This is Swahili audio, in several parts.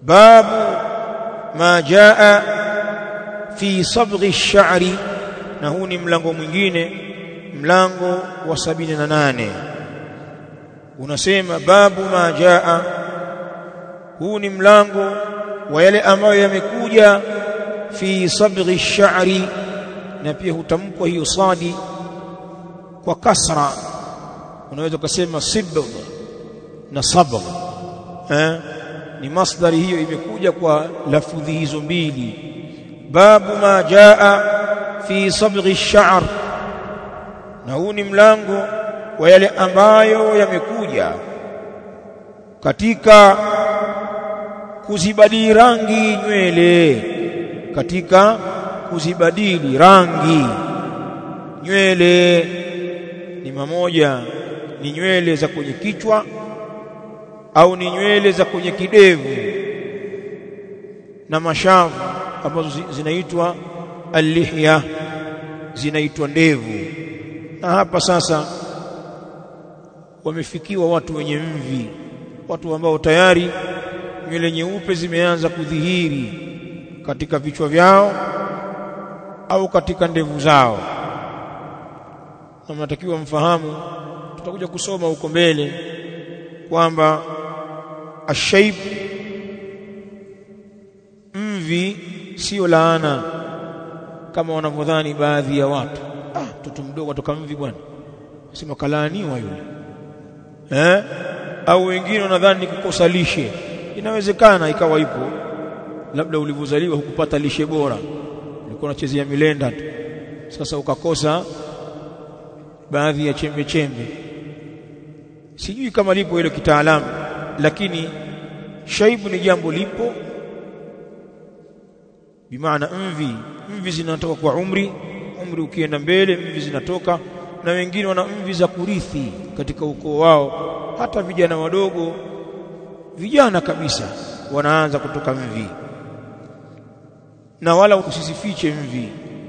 babu ma jaa fi sabghi ash-sha'ri, na huu ni mlango mwingine, mlango wa 78 unasema babu ma jaa, huu ni mlango wa yale ambayo yamekuja fi sabghi ash-sha'ri, na pia hutamkwa hiyo sadi kwa kasra, unaweza kusema sibgh na sabgh, ni masdari hiyo imekuja kwa lafudhi hizo mbili. Babu ma jaa fi sabghi ash-sha'r, na huu ni mlango wa yale ambayo yamekuja katika kuzibadili rangi nywele, katika kuzibadili rangi nywele. Ni mamoja ni nywele za kwenye kichwa au ni nywele za kwenye kidevu na mashavu ambazo zinaitwa al-lihya, zinaitwa ndevu. Na hapa sasa wamefikiwa watu wenye mvi, watu ambao tayari nywele nyeupe zimeanza kudhihiri katika vichwa vyao au katika ndevu zao. Na mnatakiwa mfahamu, tutakuja kusoma huko mbele kwamba ashayb, mvi, sio laana kama wanavyodhani baadhi ya watu. Mtoto mdogo atoka mvi bwana, sema kalaaniwa yule, au wengine wanadhani ni kukosa lishe. Inawezekana ikawa ipo, labda ulivyozaliwa hukupata lishe bora, ulikuwa unachezea milenda tu, sasa ukakosa baadhi ya chembe chembe. Sijui kama lipo hilo kitaalamu, lakini shaibu ni jambo lipo, bimaana mvi zinatoka kwa umri ukienda mbele mvi zinatoka, na wengine wana mvi za kurithi katika ukoo wao, hata vijana wadogo, vijana kabisa wanaanza kutoka mvi. Na wala usisifiche mvi,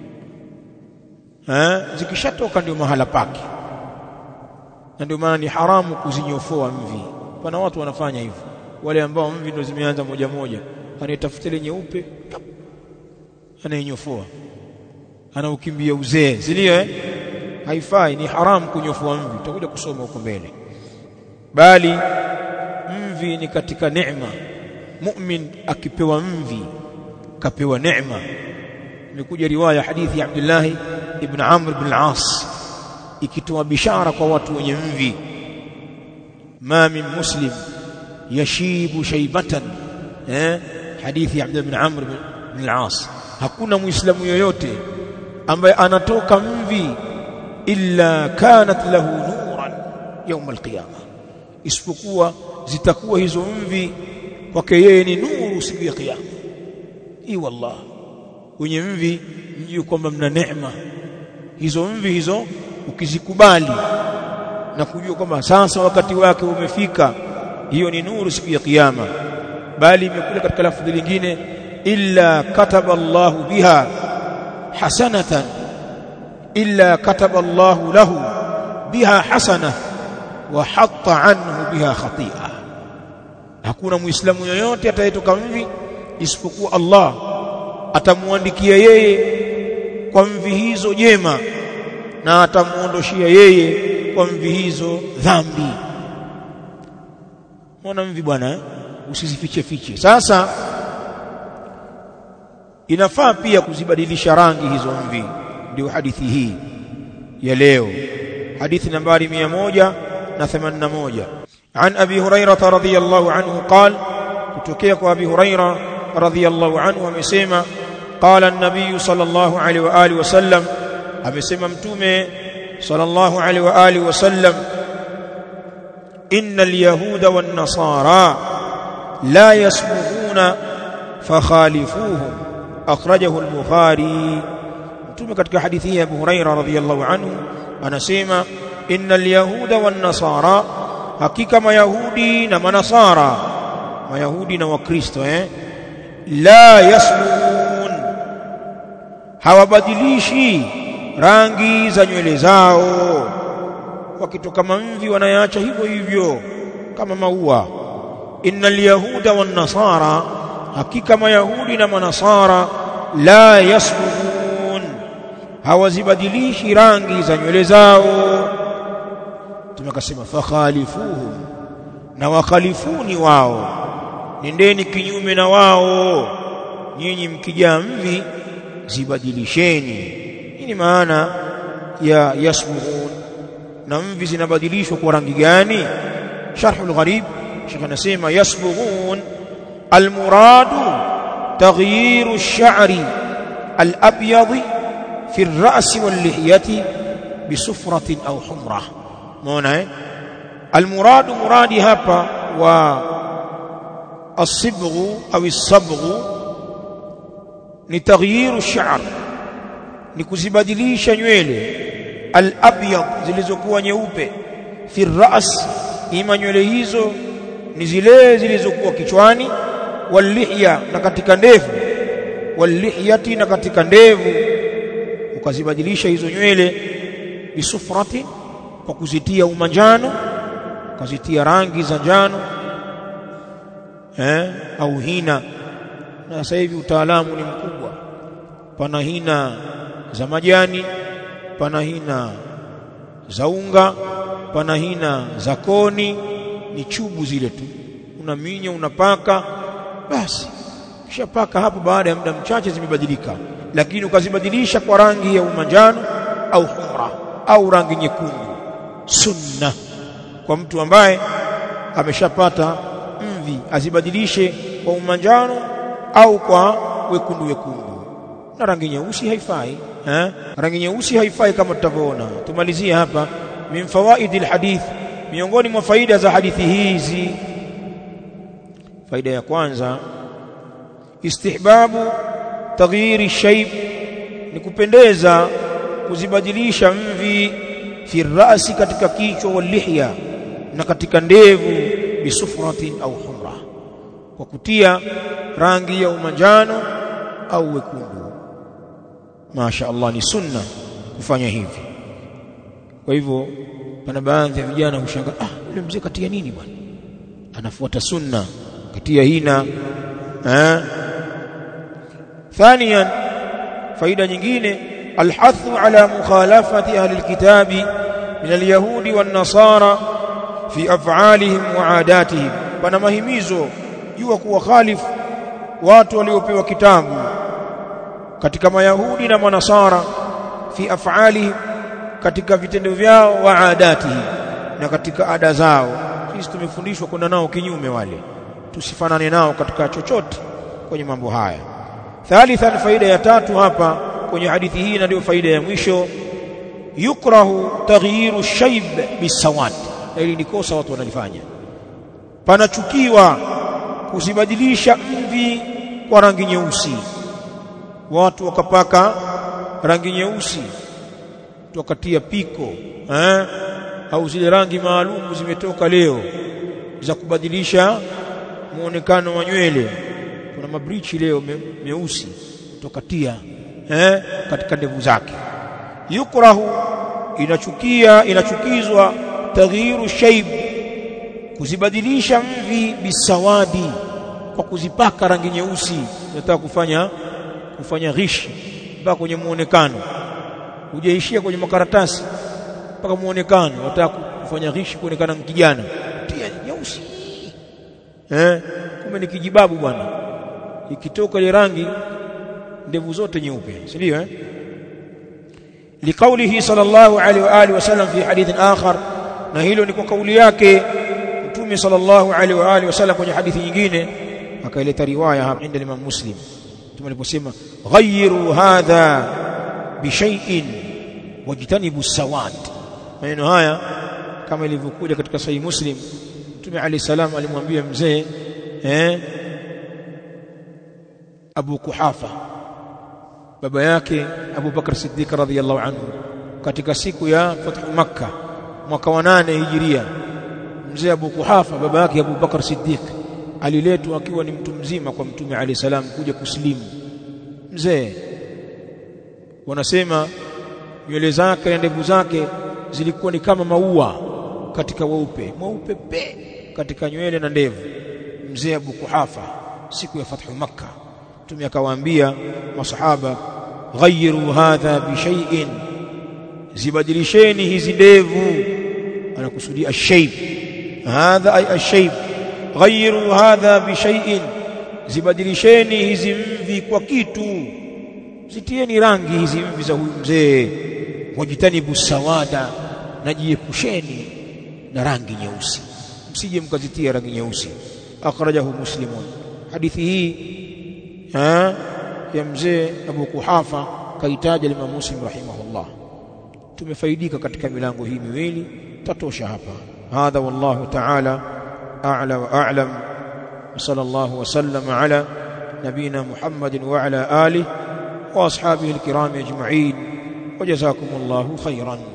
zikishatoka ndio mahala pake, na ndio maana ni haramu kuzinyofoa mvi. Pana watu wanafanya hivyo, wale ambao mvi ndio zimeanza moja moja, anayetafuta ile nyeupe anayenyofoa, anaukimbia uzee, sindio? Haifai, ni haramu kunyofoa mvi, tutakuja kusoma huko mbele. Bali mvi ni katika neema. Mu'min akipewa mvi kapewa neema. Imekuja riwaya hadithi ya Abdullah ibn Amr ibn al-As ikitoa bishara kwa watu wenye mvi, ma min muslim yashibu shaybatan, hadithi ya Abdullah ibn Amr ibn al-As, hakuna muislamu yoyote ambaye anatoka mvi illa kanat lahu nuran yawm al-qiyamah, isipokuwa zitakuwa hizo mvi kwake yeye ni nuru siku ya kiyama. Wallah, wenye mvi mjue kwamba mna neema. Hizo mvi hizo ukizikubali na kujua kwamba sasa wakati wake umefika, hiyo ni nuru siku ya kiyama. Bali imekuja katika lafzi lingine, illa kataba Allahu biha hasanatan, illa kataba Allahu lahu biha hasana wa hatta anhu biha khati'a. Hakuna muislamu yoyote atayetoka mvi isipokuwa Allah atamuandikia yeye kwa mvi hizo jema, na atamuondoshia yeye kwa mvi hizo dhambi. Mwana mvi bwana, usizifiche fiche. Sasa inafaa pia kuzibadilisha rangi hizo mvi, ndio hadithi hii ya leo, hadithi nambari 181. An Abi Hurairah radhiyallahu anhu qala, kutokea kwa Abi Hurairah radhiyallahu anhu amesema, qala an-nabiy sallallahu alayhi wa alihi wasallam, amesema mtume sallallahu alayhi wa alihi wasallam, innal yahuda wan nasara la yasmuhuna fakhalifuhum, akhrajahu al-Bukhari. Mtume katika hadithi hii ya Abu Hurairah radhiyallahu anhu anasema, innal yahuda wan nasara, hakika mayahudi na manasara, mayahudi na wakristo, la yasmun, hawabadilishi rangi za nywele zao. Wakitoka mvi wanayaacha hivyo hivyo kama maua. Innal yahuda wan nasara, hakika mayahudi na manasara la yasbughun, hawazibadilishi rangi za nywele zao. Tumekasema fakhalifuhum, na wakhalifuni wao, nendeni kinyume na wao, nyinyi mkijaa mvi zibadilisheni. Hii ni maana ya yasbughun. Na mvi zinabadilishwa kwa rangi gani? Sharhul Gharib, Sheikh anasema yasbughun almuradu taghyiru ash-sha'ri al-abyad fi ar-ra's wal-lihyati bisufratin aw humra. Umeona almuradu, muradi hapa wa as-sibghu au as-sabghu ni taghyiru ash-sha'r, ni kuzibadilisha nywele al-abyad, zilizokuwa nyeupe, fi ar-ra's, ima nywele hizo ni zile zilizokuwa kichwani, wal-lihya, na katika ndevu, wal-lihyati, na katika ndevu, ukazibadilisha hizo nywele bisufratin, kwa kuzitia umanjano, ukazitia rangi za njano au hina. Na sasa hivi utaalamu ni mkubwa, pana hina za majani, pana hina za unga, pana hina za koni, ni chubu zile tu, unaminya unapaka, basi kisha paka hapo, baada ya muda mchache zimebadilika. Lakini ukazibadilisha kwa rangi ya umanjano au humra au rangi nyekundu, sunna kwa mtu ambaye ameshapata mvi, azibadilishe kwa umanjano au kwa wekundu wekundu. Na rangi nyeusi haifai, rangi nyeusi haifai kama tutavyoona. Tumalizie hapa, min fawaidil hadith, miongoni mwa faida za hadithi hizi. Faida ya kwanza, istihbabu taghyiri shayb, ni kupendeza kuzibadilisha mvi, fi rasi, katika kichwa, wal lihya, na katika ndevu, bisufratin au humra, kwa kutia rangi ya umanjano au wekundu. Masha Allah, ni sunna kufanya hivi. Kwa hivyo pana baadhi ya vijana hushangaa, yule mzee katia nini bwana, anafuata sunna, katia hina. Thaniyan, faida nyingine, alhathu ala mukhalafati ahli alkitabi min alyahudi wan nasara fi af'alihim wa adatihim, pana mahimizo juu kuwa khalifu watu waliopewa kitabu katika mayahudi na manasara, fi af'alihim, katika vitendo vyao, wa adatihim, na katika ada zao. Sisi tumefundishwa kwenda nao kinyume, wale tusifanane nao katika chochote kwenye mambo haya. Thalithan, faida ya tatu hapa kwenye hadithi hii, na ndio faida ya mwisho, yukrahu taghyiru shayb bisawad. Hili ni kosa watu wanalifanya, panachukiwa kuzibadilisha mvi kwa rangi nyeusi. Watu wakapaka rangi nyeusi, tukatia piko au zile rangi maalum zimetoka leo za kubadilisha muonekano wa nywele. Kuna mabrichi leo meusi tukatia katika ndevu zake. Yukrahu, inachukizwa taghyiru shayb, kuzibadilisha mvi bisawadi, kwa kuzipaka rangi nyeusi. Nataka kufanya ghishi mpaka kwenye muonekano, hujaishia kwenye makaratasi mpaka muonekano. Nataka kufanya ghishi kuonekana kijana, tia nyeusi, kumbe ni kijibabu bwana, ikitoka ile rangi ndevu zote nyeupe, si ndio? Liqaulihi sallallahu alaihi wa alihi wasallam fi hadithin akhar, na hilo ni kwa kauli yake Mtume sallallahu alaihi wa alihi wasallam kwenye hadithi nyingine, akaileta riwaya hapa inda Imam Muslim, Mtume aliposema ghayyiru hadha bi shay'in wajtanibu sawad. Maneno haya kama ilivyokuja katika Sahih Muslim, Mtume alayhi salam alimwambia mzee Abu Kuhafa, baba yake Abu Bakr Siddiq radhiyallahu anhu, katika siku ya Fathu Makkah mwaka wa 8 Hijiria. Mzee Abu Kuhafa, baba yake Abu Bakr Siddiq, aliletwa akiwa ni mtu mzima kwa Mtume alayhi salam kuja kuslimu. Mzee, wanasema nywele zake na ndevu zake zilikuwa ni kama maua katika mweupe pe katika nywele na ndevu. Mzee Abu Kuhafa siku ya fathu Makkah. Mtume akawaambia masahaba, ghayyiru hadha bi shay'in, zibadilisheni hizi ndevu. Anakusudia ash-shayb, hadha ay ash-shayb. Ghayyiru hadha bi shay'in, zibadilisheni hizi mvi kwa kitu, zitieni rangi hizi mvi za huyu mzee. Wajitanibu sawada, najiepusheni na rangi nyeusi, msije mkazitia rangi nyeusi. Akhrajahu Muslimun. Hadithi hii ya mzee Abu Kuhafa kaitaja Imam Muslim rahimahullah. Tumefaidika katika milango hii miwili, tatosha hapa. Hadha wallahu ta'ala a'la wa a'lam. Sallallahu wa sallama ala nabina Muhammadin wa ala alihi wa ashabihi alkiram ajma'in. Wa jazakumullahu khairan.